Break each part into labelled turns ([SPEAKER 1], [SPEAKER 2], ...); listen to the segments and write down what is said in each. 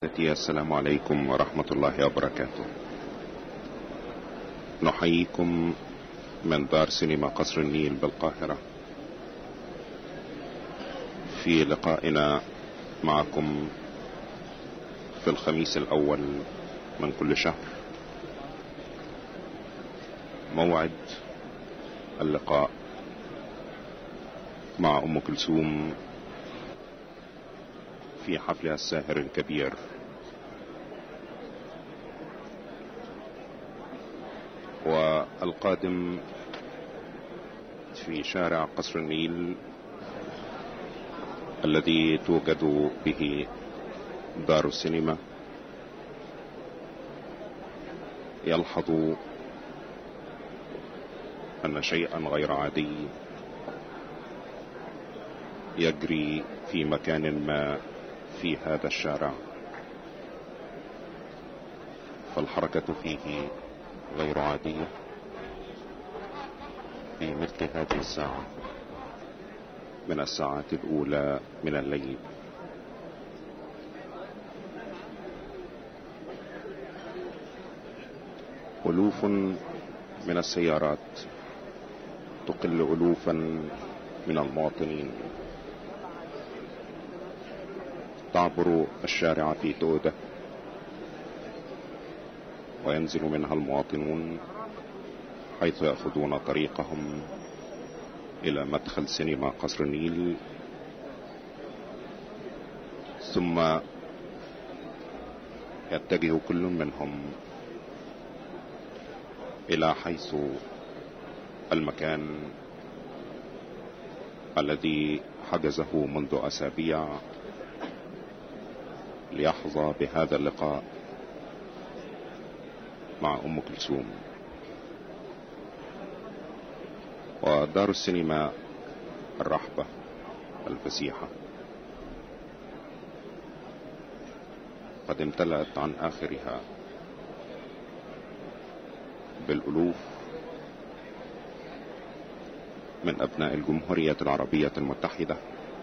[SPEAKER 1] السلام عليكم ورحمة الله وبركاته. نحييكم من دار سينما قصر النيل بالقاهرة في لقائنا معكم في الخميس الأول من كل شهر، موعد اللقاء مع أم كلثوم في حفلها الساهر الكبير. والقادم في شارع قصر النيل الذي توجد به دار السينما يلحظ أن شيئا غير عادي يجري في مكان ما في هذا الشارع، فالحركة فيه غير عادية في مثل هذه الساعة من الساعات الأولى من الليل. ألوف من السيارات تقل ألوفا من المواطنين تعبر الشارع في تودة، وينزل منها المواطنون حيث يأخذون طريقهم إلى مدخل سينما قصر النيل، ثم يتجه كل منهم إلى حيث المكان الذي حجزه منذ أسابيع ليحظى بهذا اللقاء مع أم كلثوم. ودار السينما الرحبة الفسيحة قد امتلأت عن آخرها بالألوف من أبناء الجمهورية العربية المتحدة،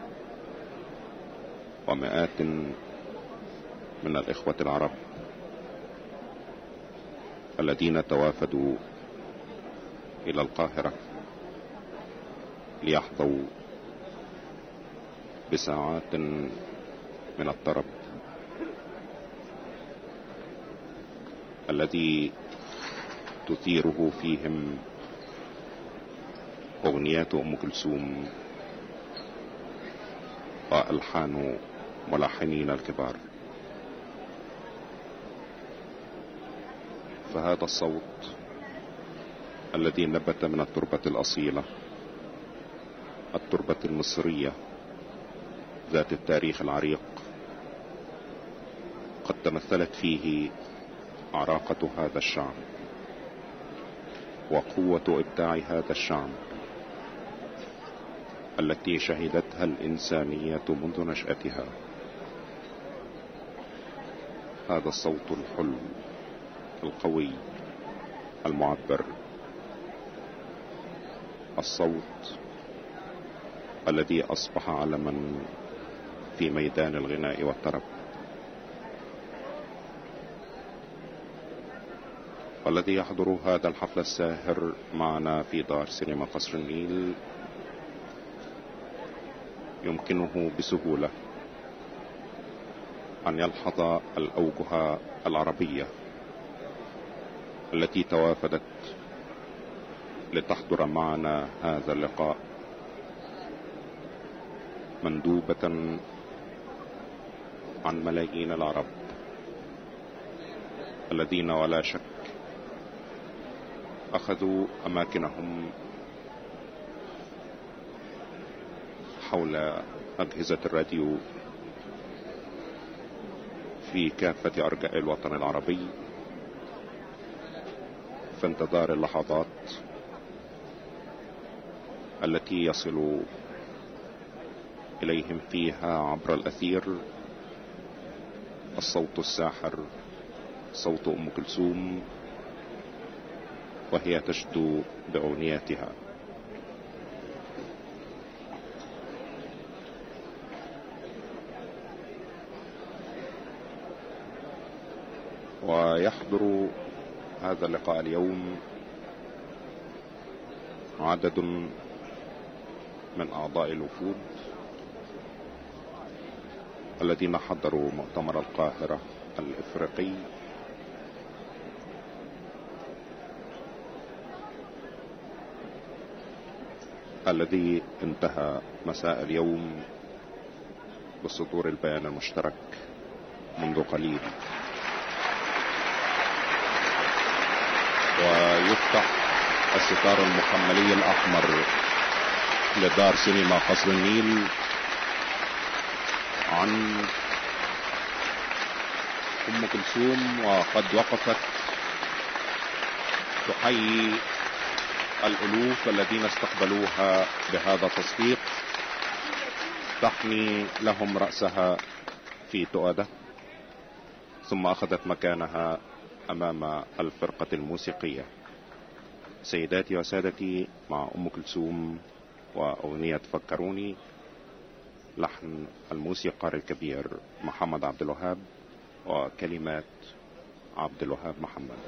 [SPEAKER 1] ومئات من الإخوة العرب الذين توافدوا إلى القاهرة ليحظوا بساعات من الطرب الذي تثيره فيهم أغنيات أم كلثوم وألحان ملحنين الكبار. فهذا الصوت الذي نبت من التربة الأصيلة، التربة المصرية ذات التاريخ العريق، قد تمثلت فيه عراقة هذا الشعب وقوة إبداع هذا الشعب التي شهدتها الإنسانية منذ نشأتها. هذا الصوت الحلو القوي المعبر، الصوت الذي أصبح علما في ميدان الغناء والطرب، والذي يحضر هذا الحفل الساهر معنا في دار سينما قصر النيل يمكنه بسهولة أن يلحظ الأوجه العربية التي توافدت لتحضر معنا هذا اللقاء، مندوبة عن ملايين العرب الذين ولا شك أخذوا أماكنهم حول أجهزة الراديو في كافة أرجاء الوطن العربي في انتظار اللحظات التي يصل إليهم فيها عبر الأثير الصوت الساحر، صوت أم كلثوم وهي تشدو بأغنياتها. ويحضر هذا اللقاء اليوم عدد من أعضاء الوفود الذين حضروا مؤتمر القاهرة الإفريقي الذي انتهى مساء اليوم بصدور البيان المشترك منذ قليل، ويفتح الستار المحملي الأحمر لدار سينما قصر النيل عن أم كلثوم، وقد وقفت تحيي الألوف الذين استقبلوها بهذا التصفيق، تحني لهم رأسها في تؤدة، ثم أخذت مكانها أمام الفرقة الموسيقية. سيداتي وسادتي، مع أم كلثوم وأغنية فكروني، لحن الموسيقار الكبير محمد عبد الوهاب وكلمات عبد الوهاب محمد.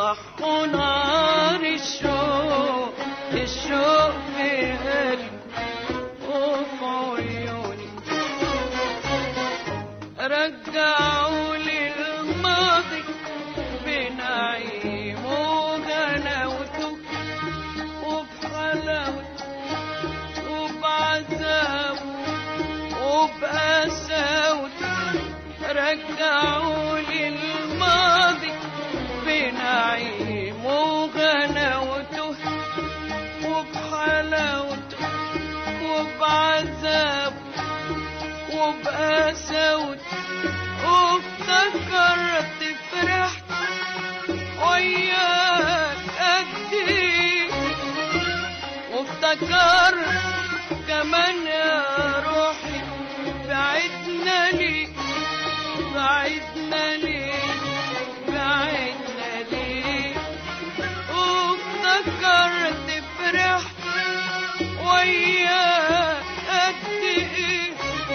[SPEAKER 2] صحوا نار الشوق الشوق في قلبي وفي عيوني، رجعوا لي الماضي بنعيم وغناوته وبحلاوته وبعذابه وبقساوته، رجعوا لي الماضي بنعيم وغناوته وبحلاوته وبعذابه وبقساوته، وافتكرت فرحت وياك قد ايه، وافتكرت كمان يا روحي بعدنا ليه بعدنا ليه بعدنا ليه، وافتكرت فرحت وياك قد ايه،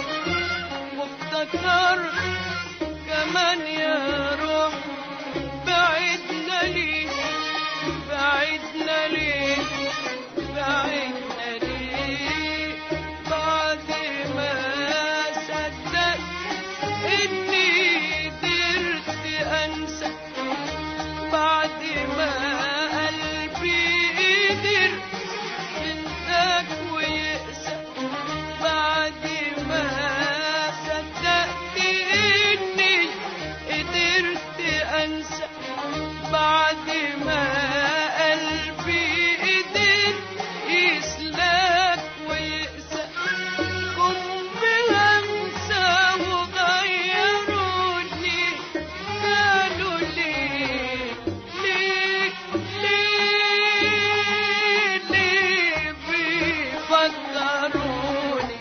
[SPEAKER 2] وافتكرت كمان يا روح بعدنا ليه بعدنا ليه بعدنا ليه، بعد ما صدقت اني قدرت انسى، بعد ما قلبي قدر ينساك ويقسى، بعد ما صدقت اني قدرت انسى، بعد ما قلبي قدر يسلاك ويقسى، كن بهمسة وغيروني قالوا ليه ليه ليه ليه بيفكروني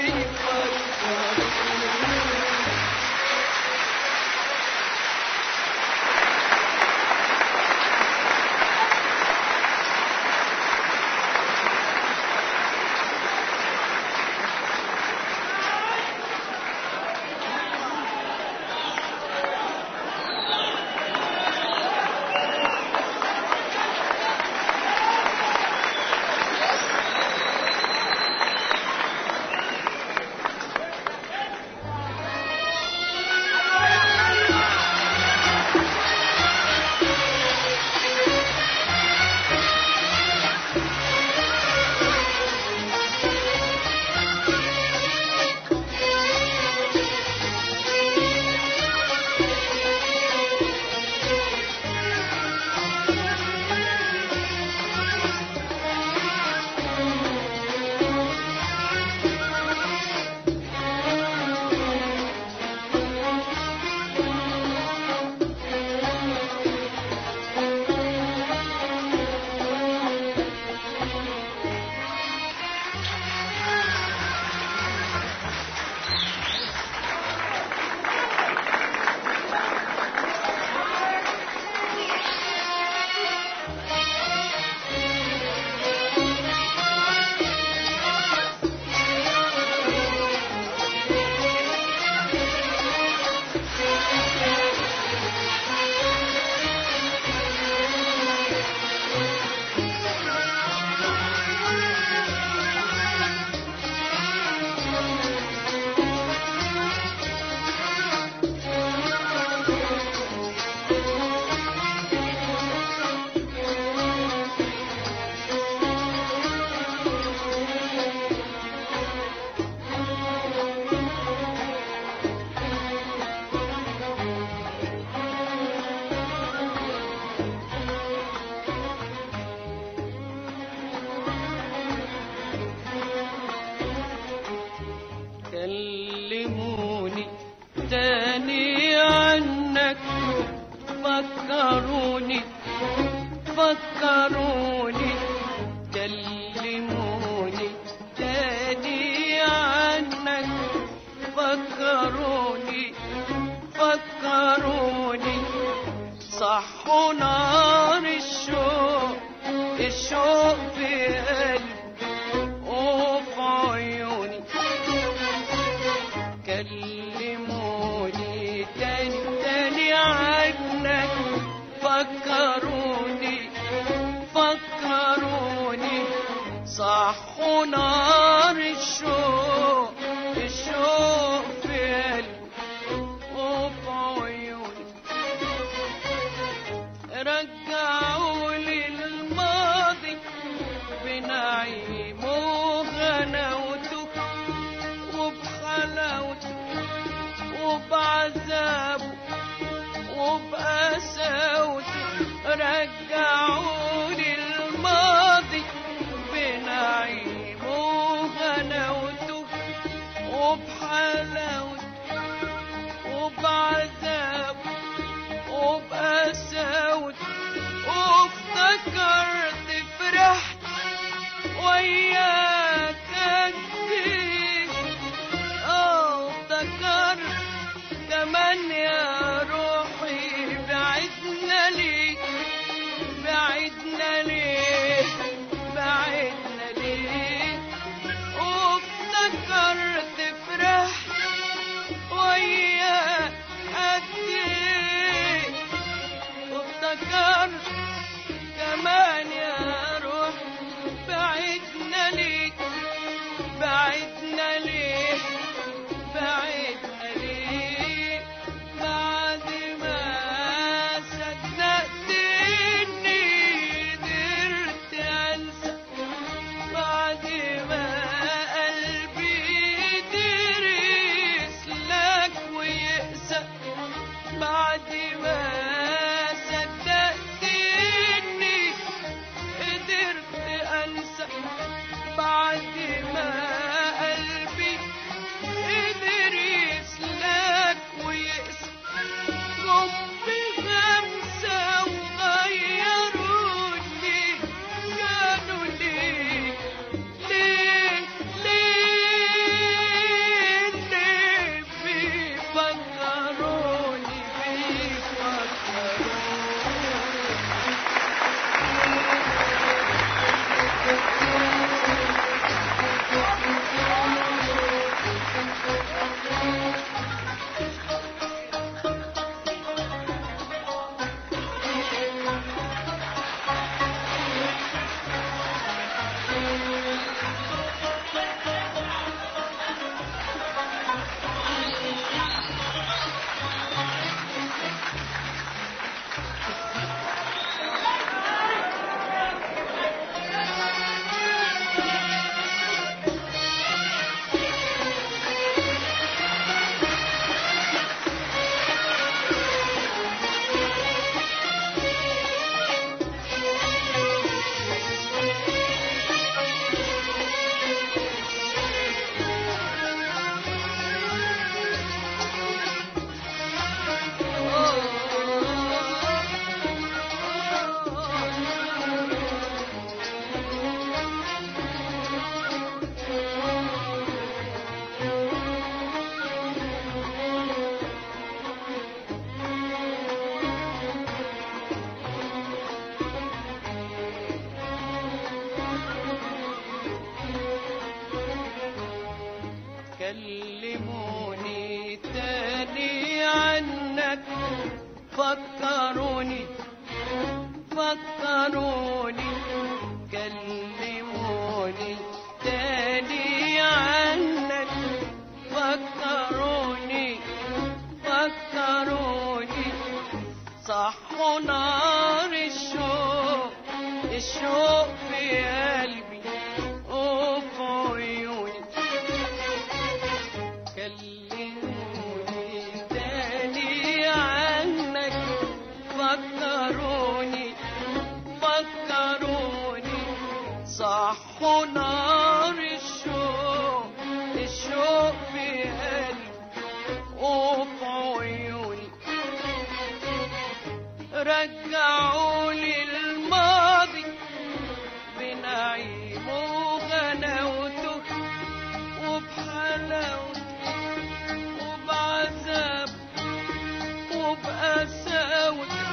[SPEAKER 2] كلموني تاني عنك، فكروني فكروني، كلموني تاني عنك، فكروني فكروني، صحوا نار الشوق الشوق في قلبي وفي عيوني، كلموني تاني عنك، فكروني صحوا نار الشوق في قلبي وفي عيوني، رجعولي الماضي بنعيمه وغناوته وبحلاوته وبعذابه وبقساوته، رجعولي الماضي بنعيمه وغناوته وبحلاوته وبعذابه وبقساوته، وافتكرت فرحت وياك كتير، افتكرت كمان يا روحي بعدنا ليه بعدنا ليه بعدنا ليه، وافتكرت فرحت وياك كتير، وافتكرت كمان يا روح بعدنا ليك بعدنا ليه بعدنا ليه، بعد ما صدقت اني قدرت انسى، بعد ما قلبي قدر يسلك ويقسى، بعد ما بعد ما قلبي قدر يسلك ويقسى، جم بغمسة وغيروني، كانوا ليه ليه ليه ليه بيفكروني كلموني تاني عنك، فكروني فكروني، كلموني تاني عنك، فكروني فكروني، صحوا نار الشوق في قلبي وفي عيوني، كلموني تاني عنك، فكروني فكروني، صحوا نار الشوق في قلبي وفي عيوني، رجعولي الماضي بنعيمه وغناوته وبحلاوته وبعذابه وبقساوته،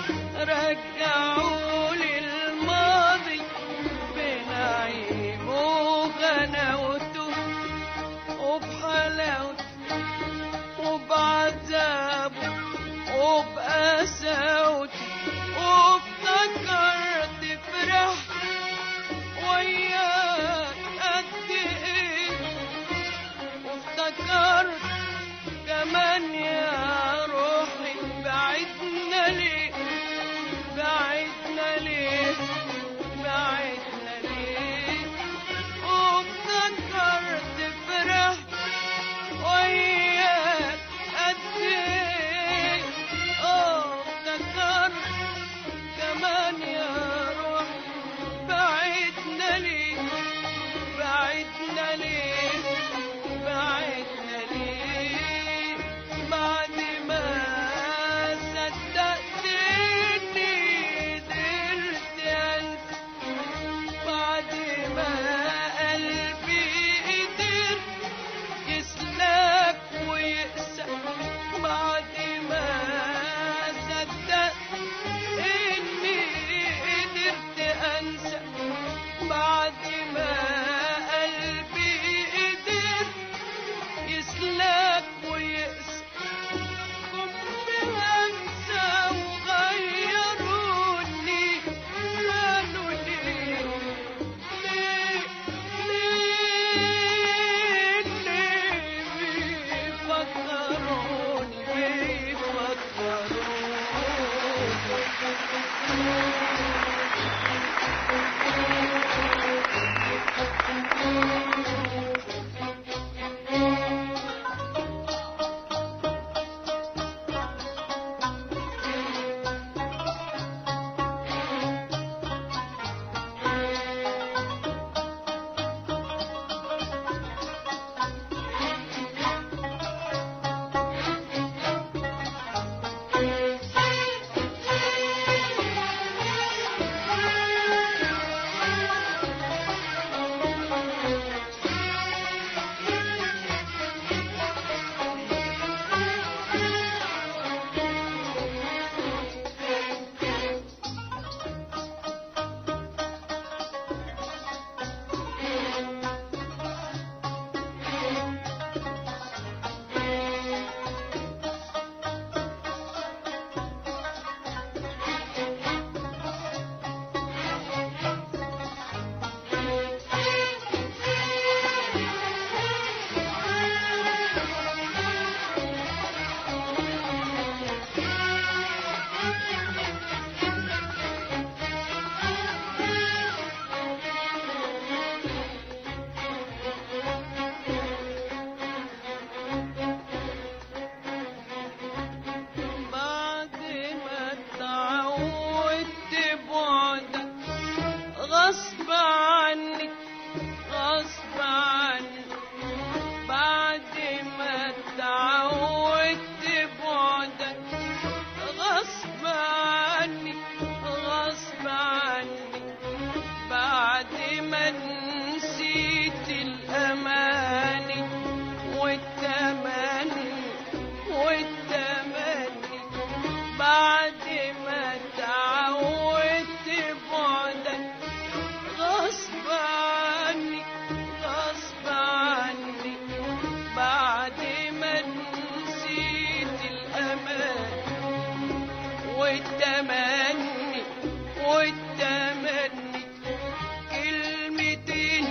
[SPEAKER 2] رجعولي الماضي بنعيمه والتمني كلمتين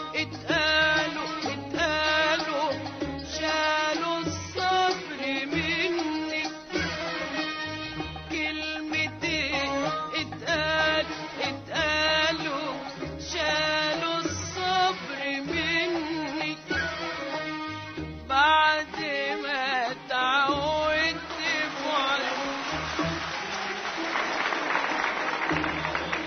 [SPEAKER 2] اتقالوا شالوا الصبر مني كلمتين اتقالوا شالوا الصبر مني بعد ما اتعودت بعد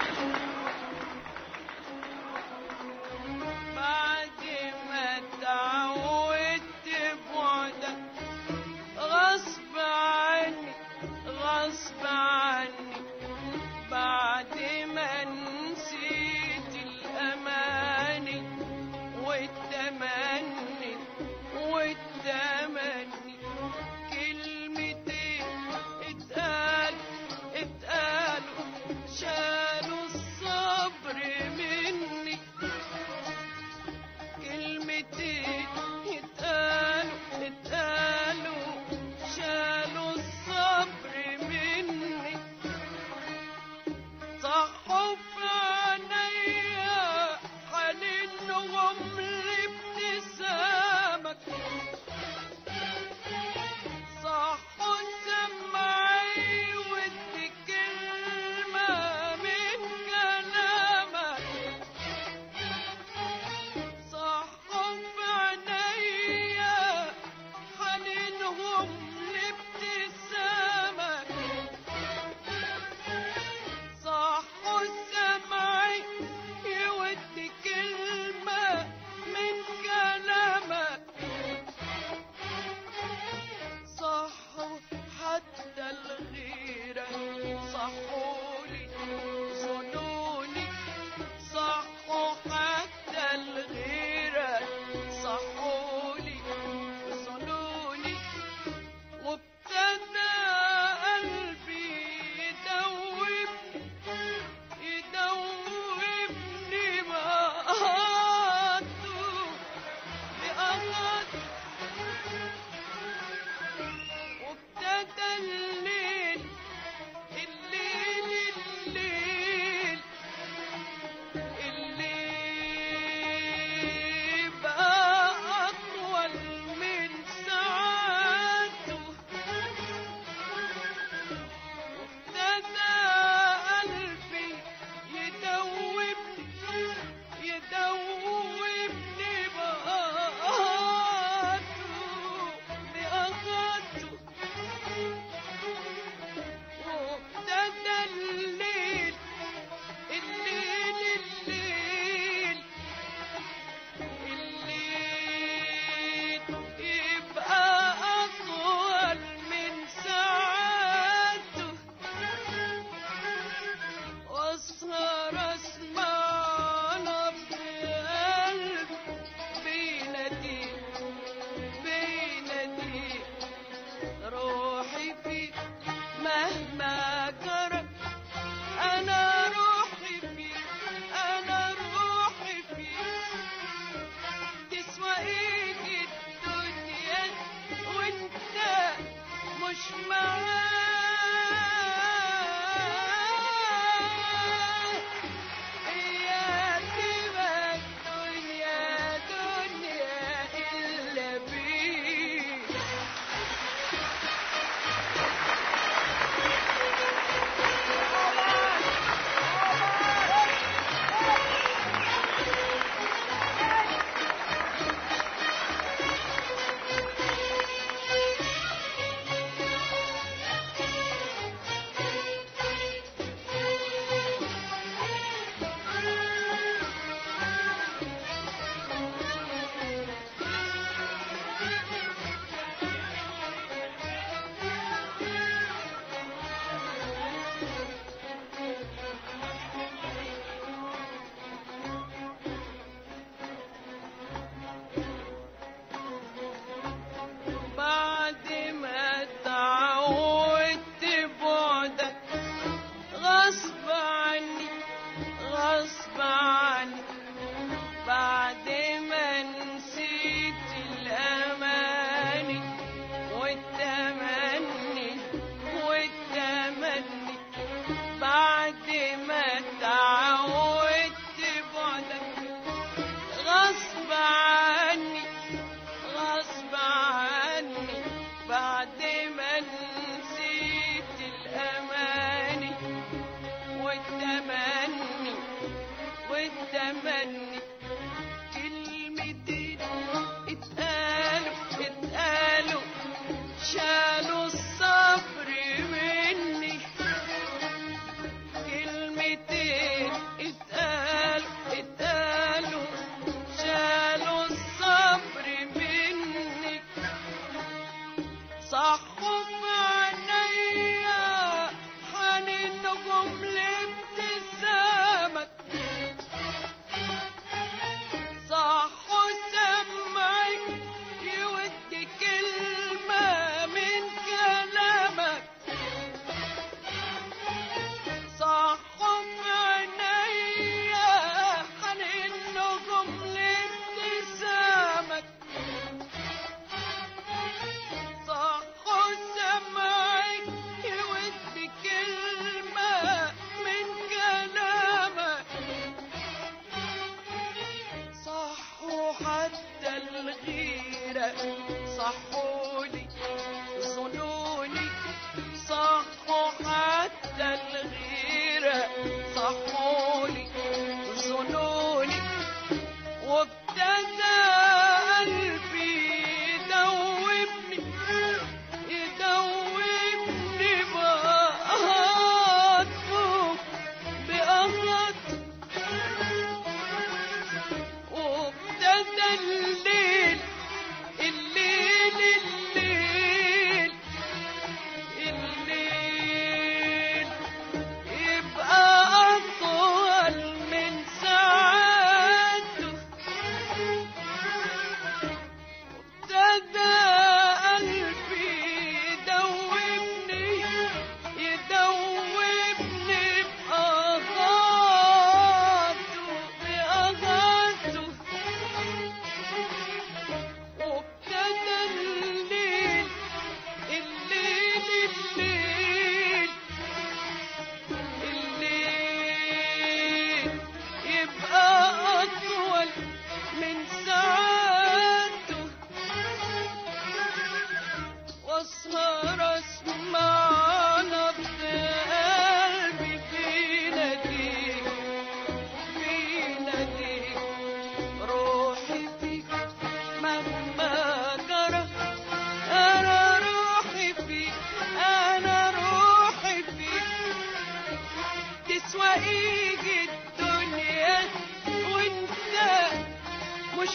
[SPEAKER 2] تيجي الدنيا وانت مش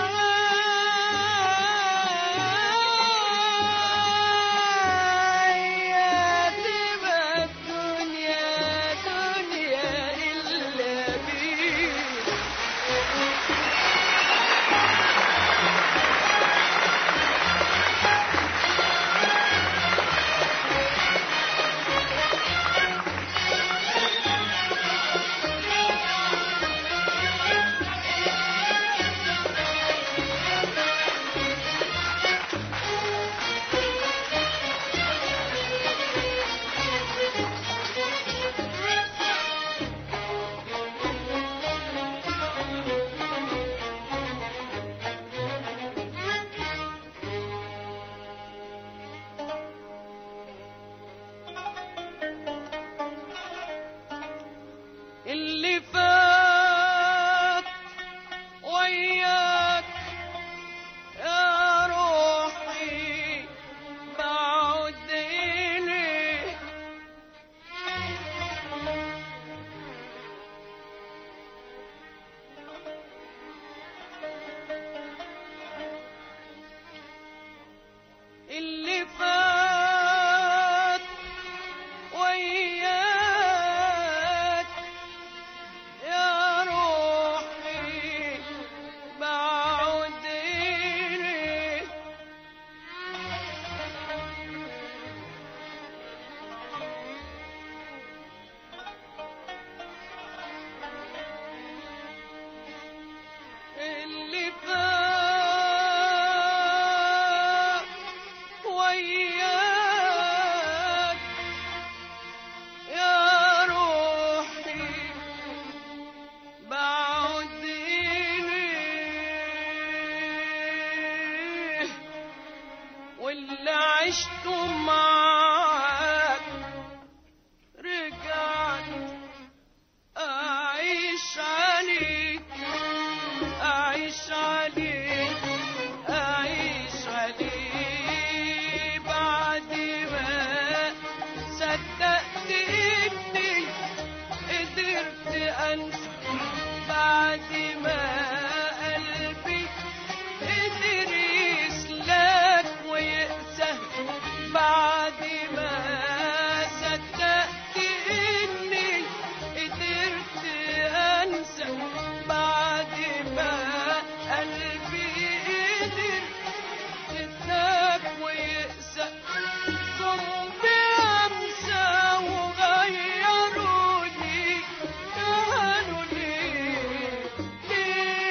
[SPEAKER 2] معايا، تبقى الدنيا دنيا إلا بيك. اللي فات وياك يا روحي بعد إليك، اللي فات وياك يا روحي بعد إليك، اللي فات وياك يا روحي بعد إليه، واللي عشته معاك رجعت أعيش عليك، أعيش عليك، أعيش عليك، بعد ما صدقت إني قدرت أنسى، بعد ما قلبي قدر يسلك ويقسى، بعد ما صدقت إني قدرت أنسى، بعد ما قلبي قدر يسلك ويقسى، جم بأمسى وغيروني، كانوا ليه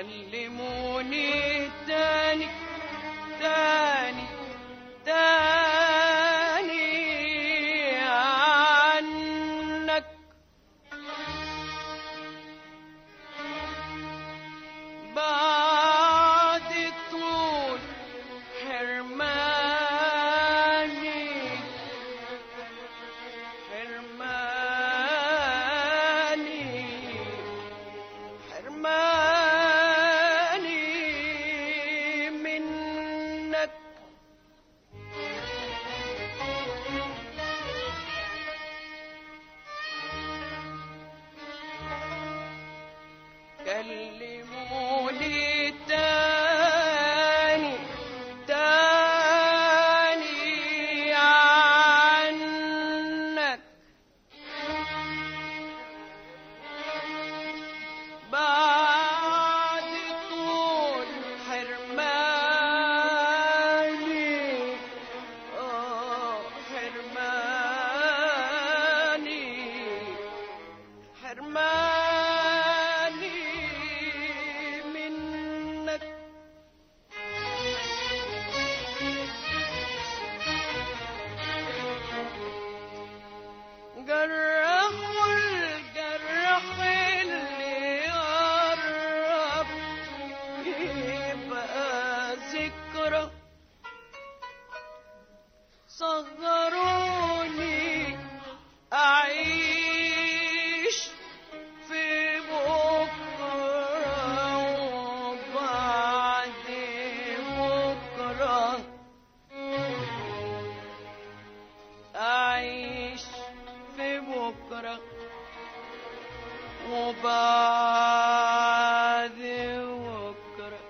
[SPEAKER 2] كلموني تاني تاني تاني عنك بعد طول حرماني منك كلموني تاني تاني عنك بعد طول حرماني حرماني منك جرحوا الجرح اللي قرب يبقى ذكرى صغروني أعيش في بكرة وبعد بكرة أعيش في بكرة وبعد بكرة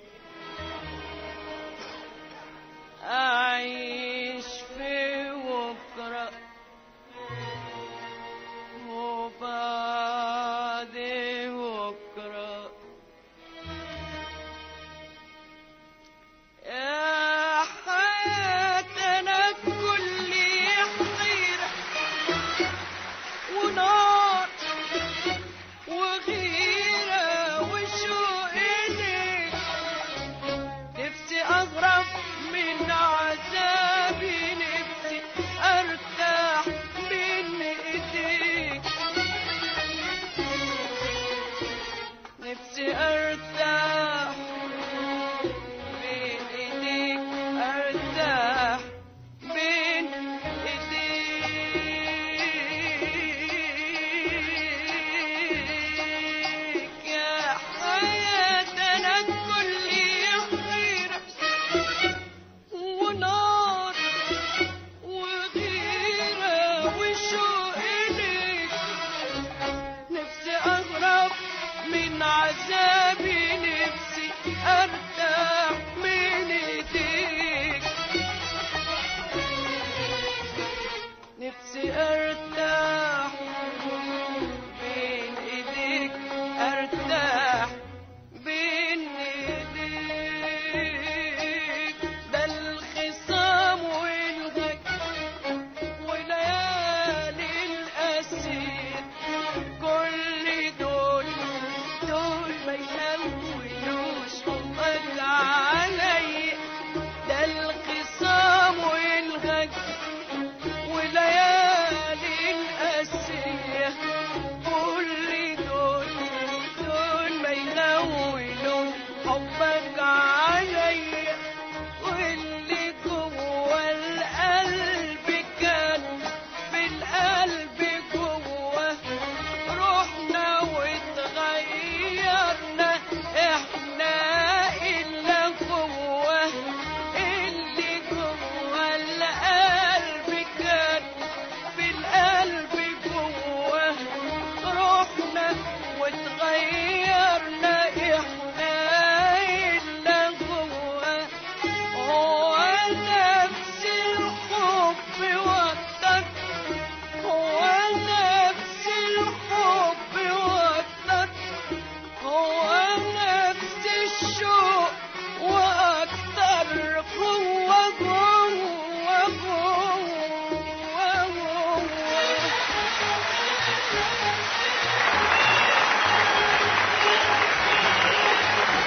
[SPEAKER 2] أعيش في بكرة وبعد بكرة يا حياتنا كل حيرة ونار وغيرة وشوق إليك نفسي أغرب من عذابي نفسي أرتاح من إيديك نفسي أرتاح بين إيديك أرتاح بين إيديك يا حياتنا كل حيرة ونار وغيرة وشوق إليك نفسي أغرب من عذابي نفسي أرتاح من إيديك نفسي أرتاح بين إيديك أرتاح بين إيديك ده الخصام والهج وليالي الأسير كل دول ما يهونوش حبك علي ده الخصام والهج وليالي الأسير كل دول ما يهونوش حبك علي واللي جوه القلب كان في القلب جوه روحنا واتغيرنا احنا إلا جوه اللي جوه القلب كان في القلب جوه روحنا واتغيرنا احنا إلا جوه هو نفس الحب واكتر هو نفس الحب واكتر هو نفس الشوق واكتر جوه جوه جوه جوه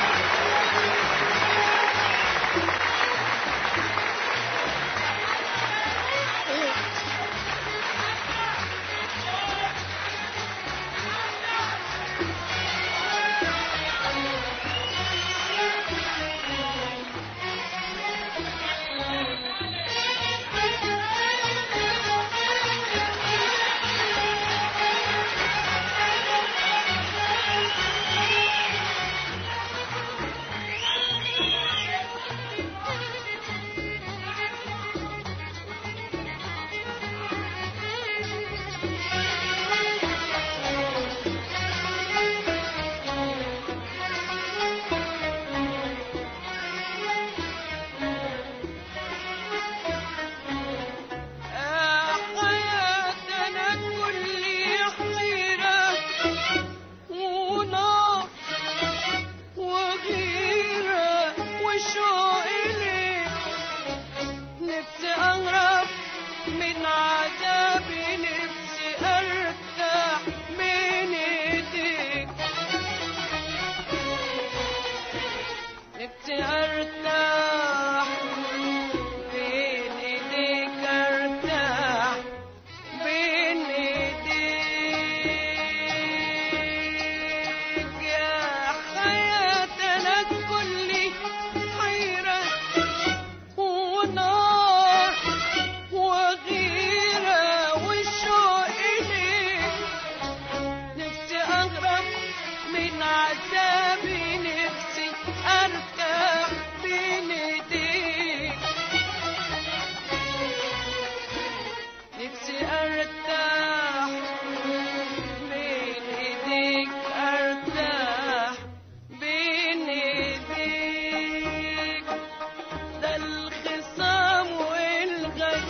[SPEAKER 2] نفسي ارتاح بين ايديك، ارتاح بين ايديك يا حياة. انا كلي حيرة ونار وغيرة وشوق إليك، نفسي أهرب من عذابي، نفسي أرتاح بين إيديك، نفسي أرتاح بين إيديك، أرتاح بين إيديك. ده الخصام والغد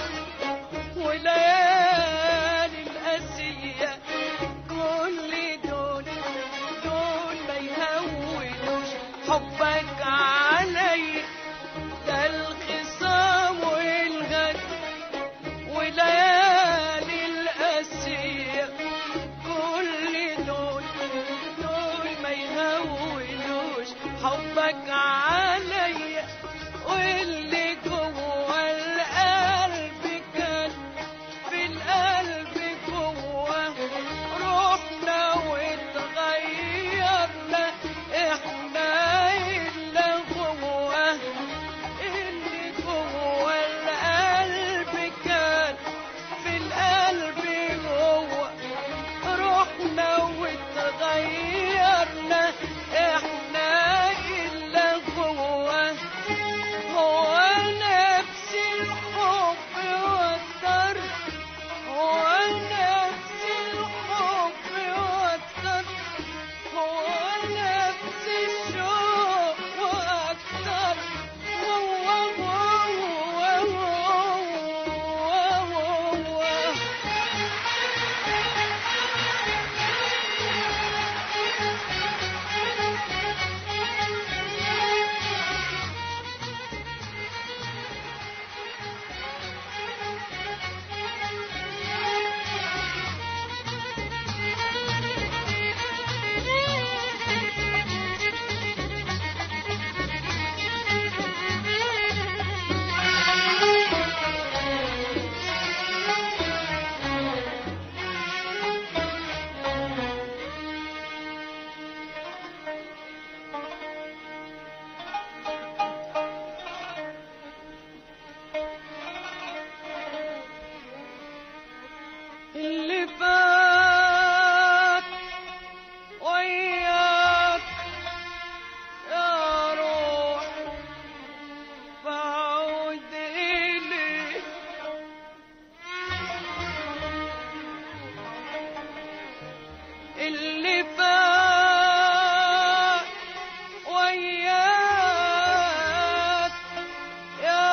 [SPEAKER 2] وليالي القاسية كل دول ما يهونوش حبك علي. ده الخصام والغد وليالي القاسية كل دول ما يهونوش حبك علي. واللي جوه القلب كان في القلب جوه روحنا واتغيرنا احنا إلا جوه. اللي جوه القلب كان في القلب جوه روحنا واتغيرنا احنا إلا جوه. هو نفس الحب واكتر، هو نفس الحب واكتر، هو نفس الشوق واكتر. اللي فات وياك يا روح فعود إلي، اللي فات وياك يا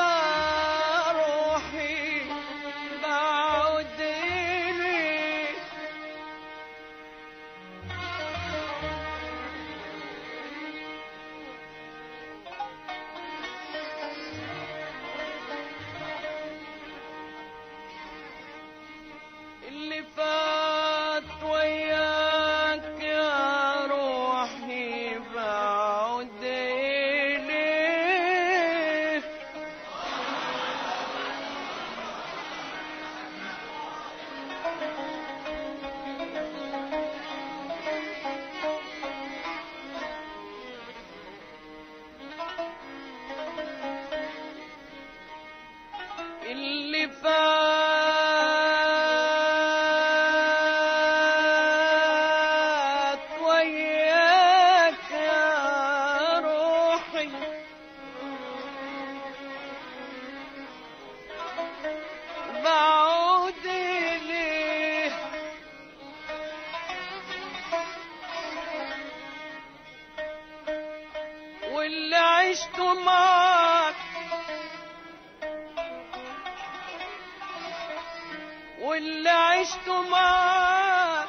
[SPEAKER 2] روحي بعود إلي. اللي فات وياك يا روحي بعود إليك، اللي فات وياك يا روحي بعود إليه، واللي عشته معاك واللي عشته معاك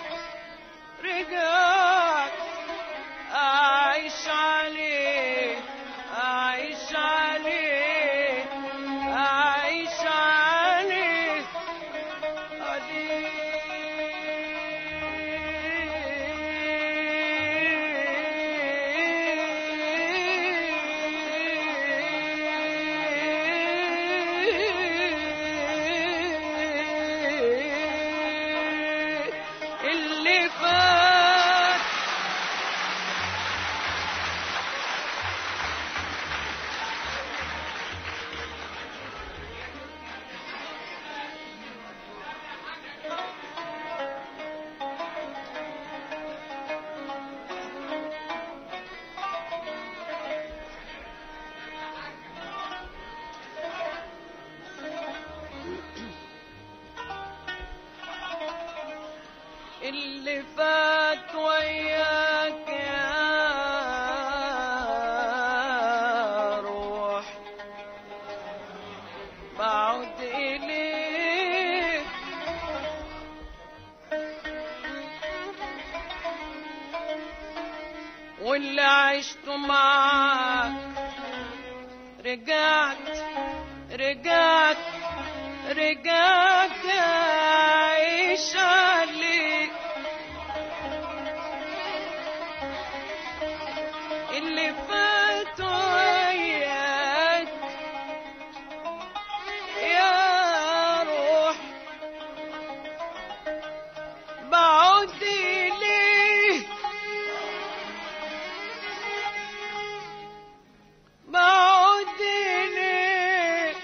[SPEAKER 2] رجعت أعيش عليه، أعيش عليه، أعيش عليه. اللي فات وياك يا روح بعود إليك، واللي عشته معاك رجعت أعيش عليك. اللي فات وياك يا روح بعود إليك، بعود إليك،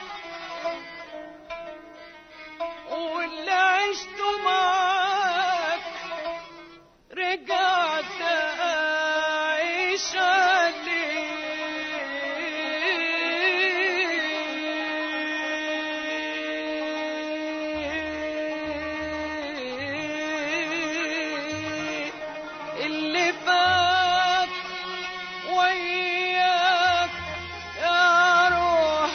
[SPEAKER 2] واللي عشته معاك رجعت أعيش عليك. اللي فات وياك يا روح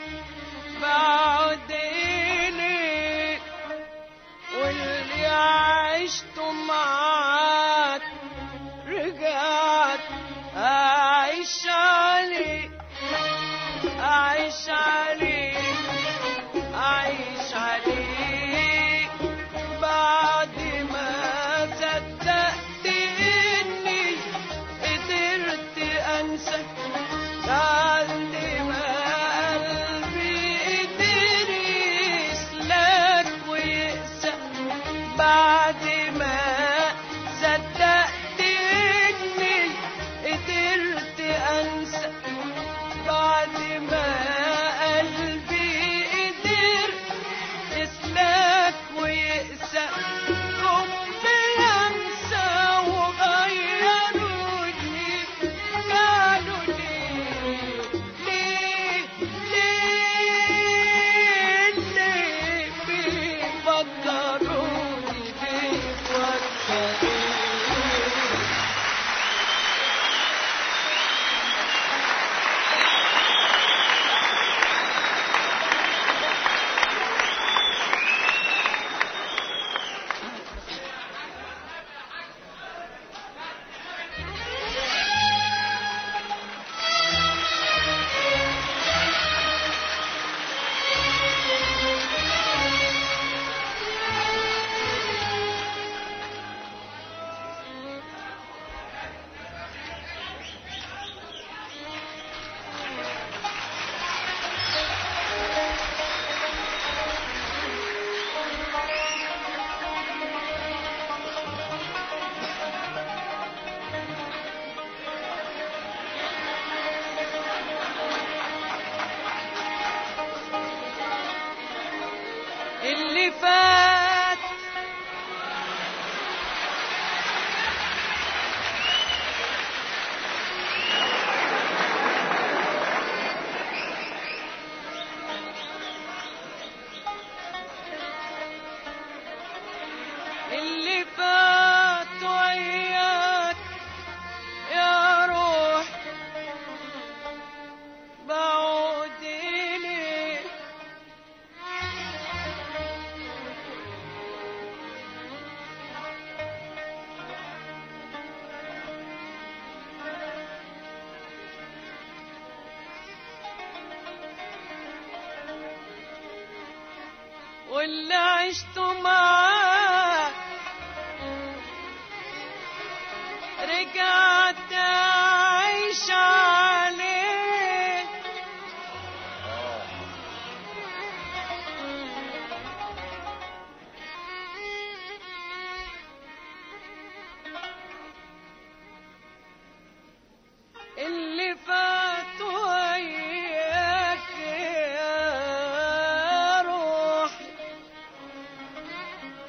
[SPEAKER 2] بعود إليك، واللي عشته معاك رجعت أعيش عليك، أعيش عليك، أعيش عليك. بعد ما صدقت إني قدرت أنسى، بعد ما قلبي قدر يسلك ويقسى، بعد ما صدقت إني قدرت أنسى، بعد ما قلبي قدر يسلك ويقسى. ربي أنسى وغيروني، قالوا ليه بيفكروني بيفكروني. اللي فات اللي فات وياك يا روح بعود إليك، واللي عشته معاك رجعت أعيش عليك. اللي فات وياك يا روح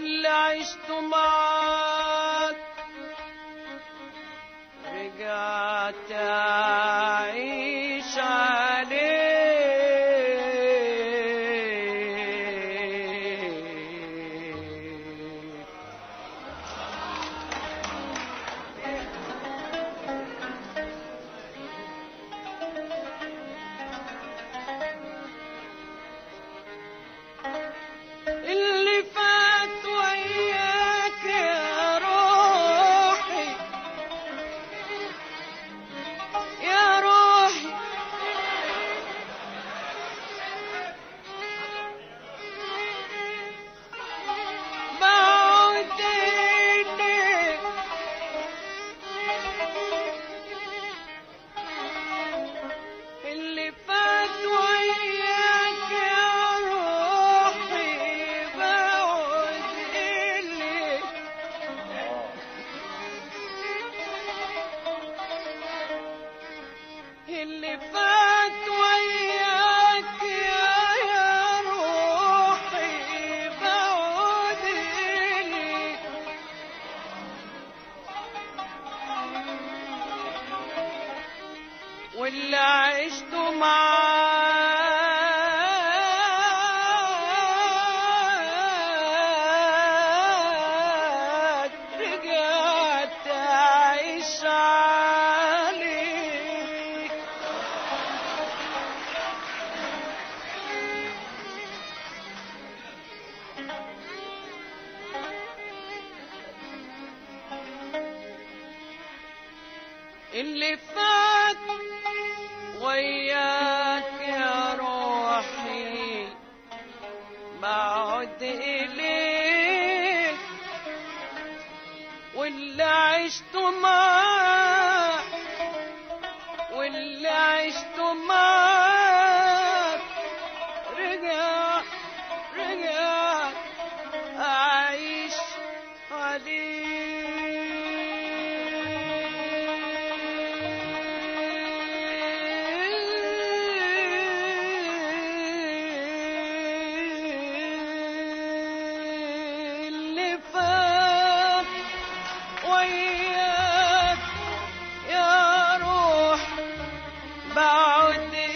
[SPEAKER 2] واللي عشته معاك رجعت أعيش عليه. اللي فات وياك يا روحي يا روحي بعدني اللي فات وياك يا روحي بعدني اللي فات وياك يا روحي بعدني واللي عشته معاك رجعت أعيش عليك. اللي فات وياك يا روحي بعد إليك واللي عشته معاك واللي عشته معاك رجع أعيش عليه. اللي فات وياك يا روح بعد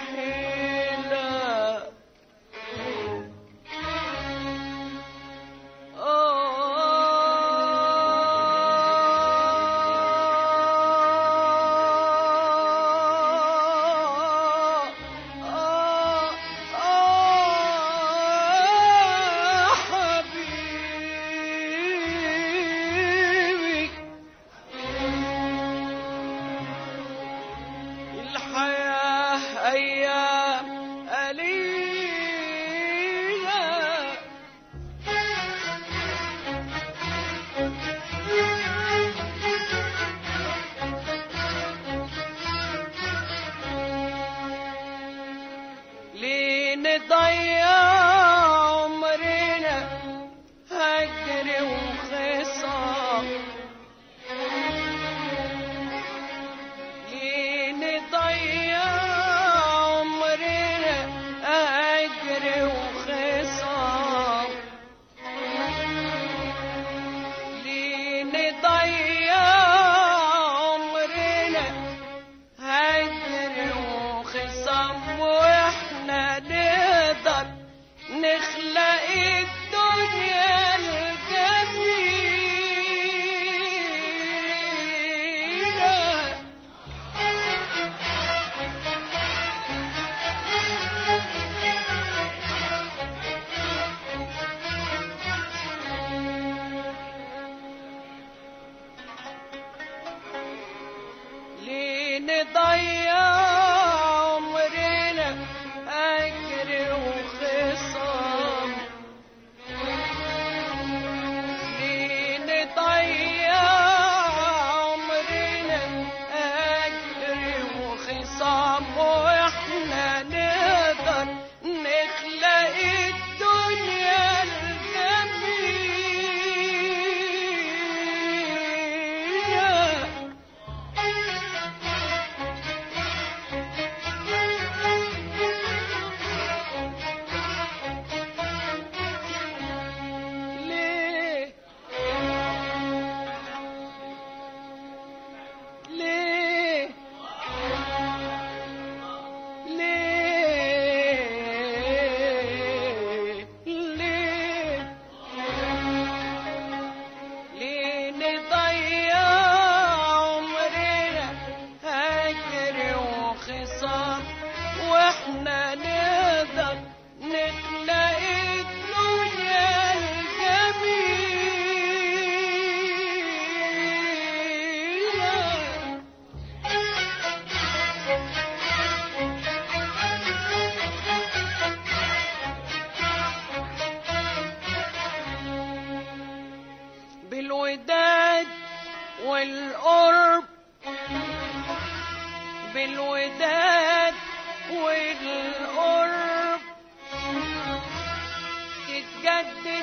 [SPEAKER 2] حيلة نضيع عمرنا هجر وخصام ليه نضيع عمرنا هجر وخصام ليه نضيع عمرنا هجر وخصام واحنا نقدر نخلق الدنيا الجميلة ليه نضيع عمرنا أجر وخصام ليه نضيع عمرنا أجر وخصام واحنا نقدر نخلق الدنيا الجميلة ليه ليه ليه ليه نضيع عمرنا هجر وخصام واحنا نقدر نخلق الدنيا الجميلة بالوداد والقرب بالوداد والقرب تتجدد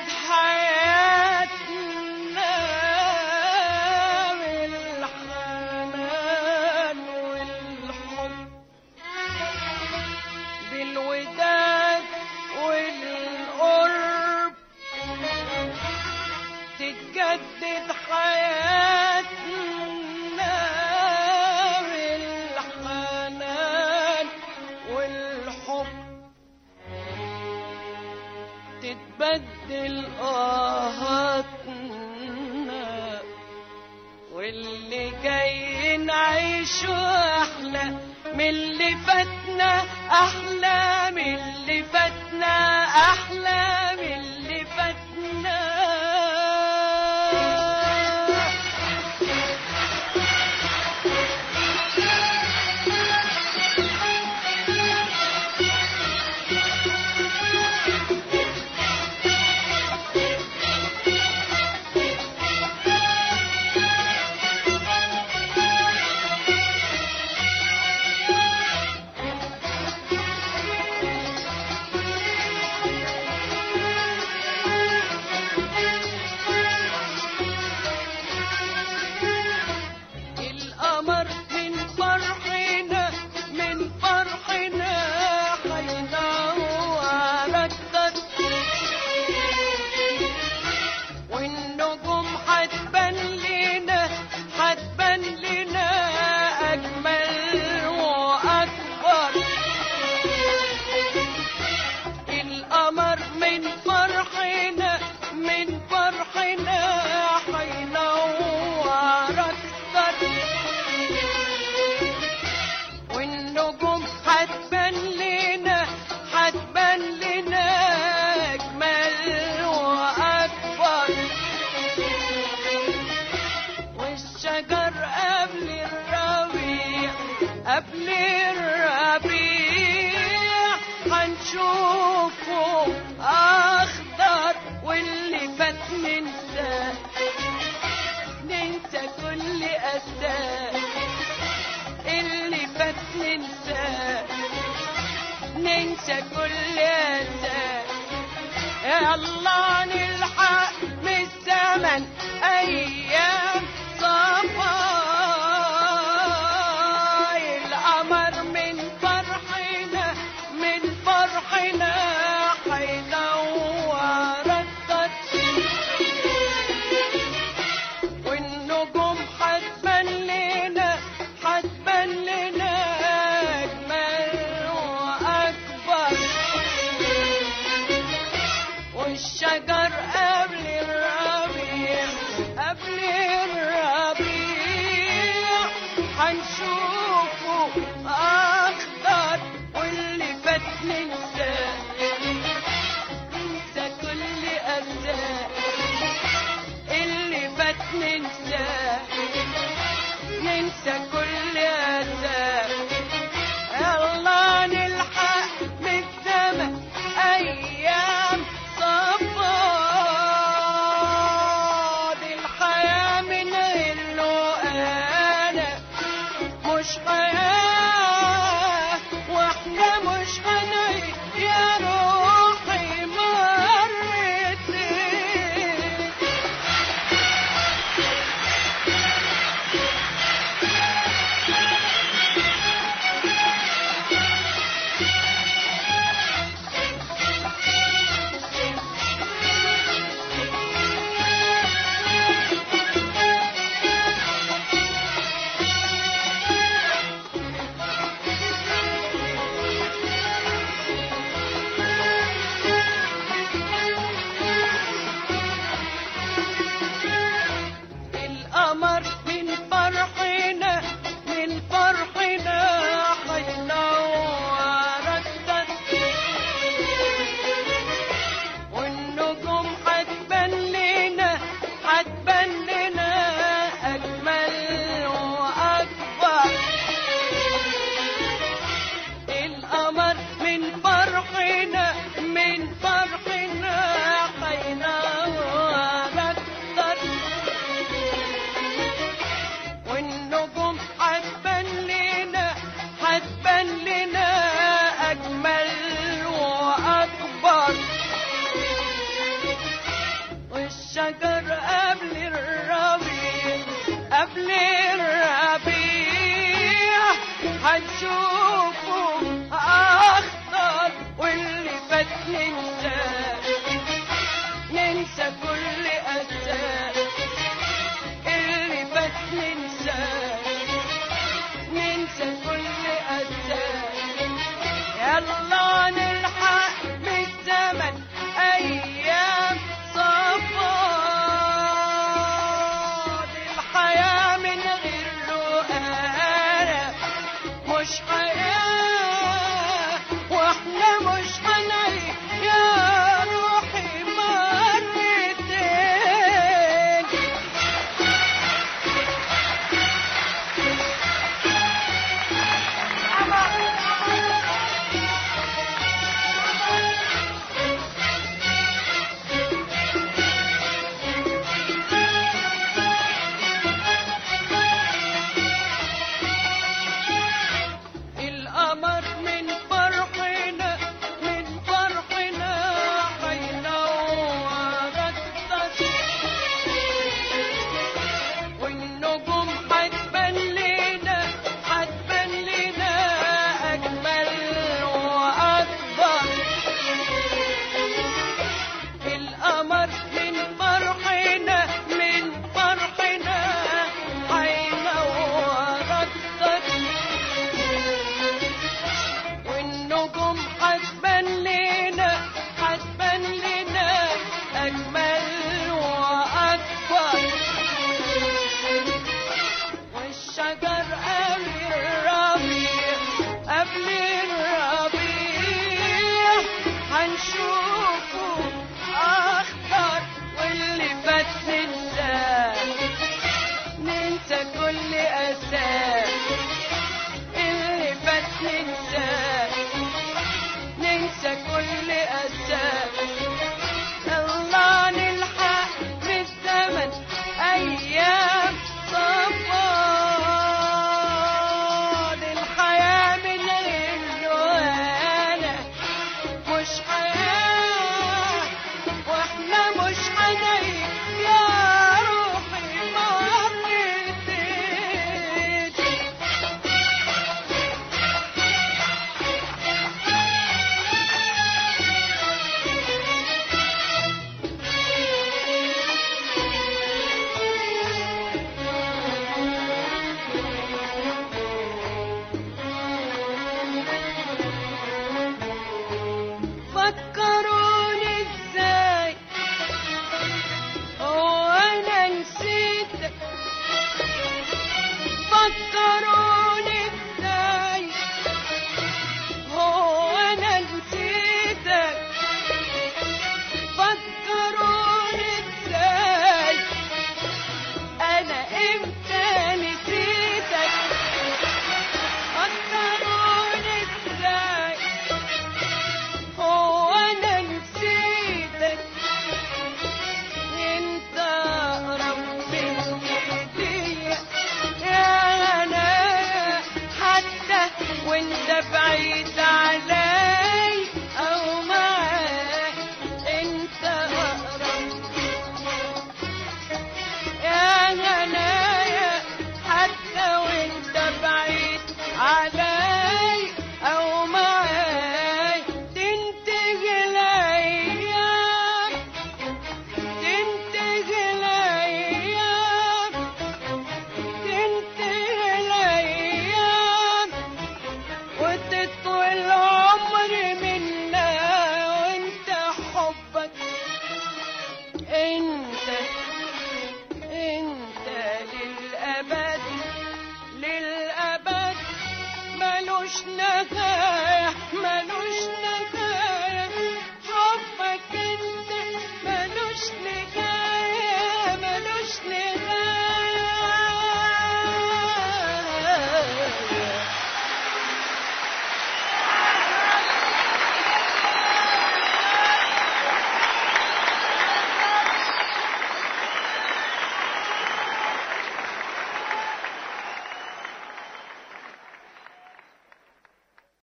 [SPEAKER 2] حياتنا بالحنان والحب بالوداد والقرب تتجدد حياتنا بالحنان والحب تتبدل آهاتنا واللي جاي نعيشه أحلى من اللي فاتنا أحلى من اللي فاتنا أحلى من اللي فاتنا هنشوفه أخضر، واللي فات ننسى، ننسى كل أسى، اللي فات ننسى، ننسى كل أسى. يلا نلحق من الزمن أيام صفا، القمر من فرحنا، من فرحنا حينور الطريق، والنجوم حتبان لنا، حتبان لنا أجمل وأكبر، والشجر قبل الربيع، قبل الربيع هنشوفه أخضر، واللي فات ننسى، ننسى كل أسى، اللي فات ننسى، ننسى كل أسى. يلا نلحق من الزمن أيام صفا، دي الحياة من غير أنا مش حياة، واحنا مش هنعيش يا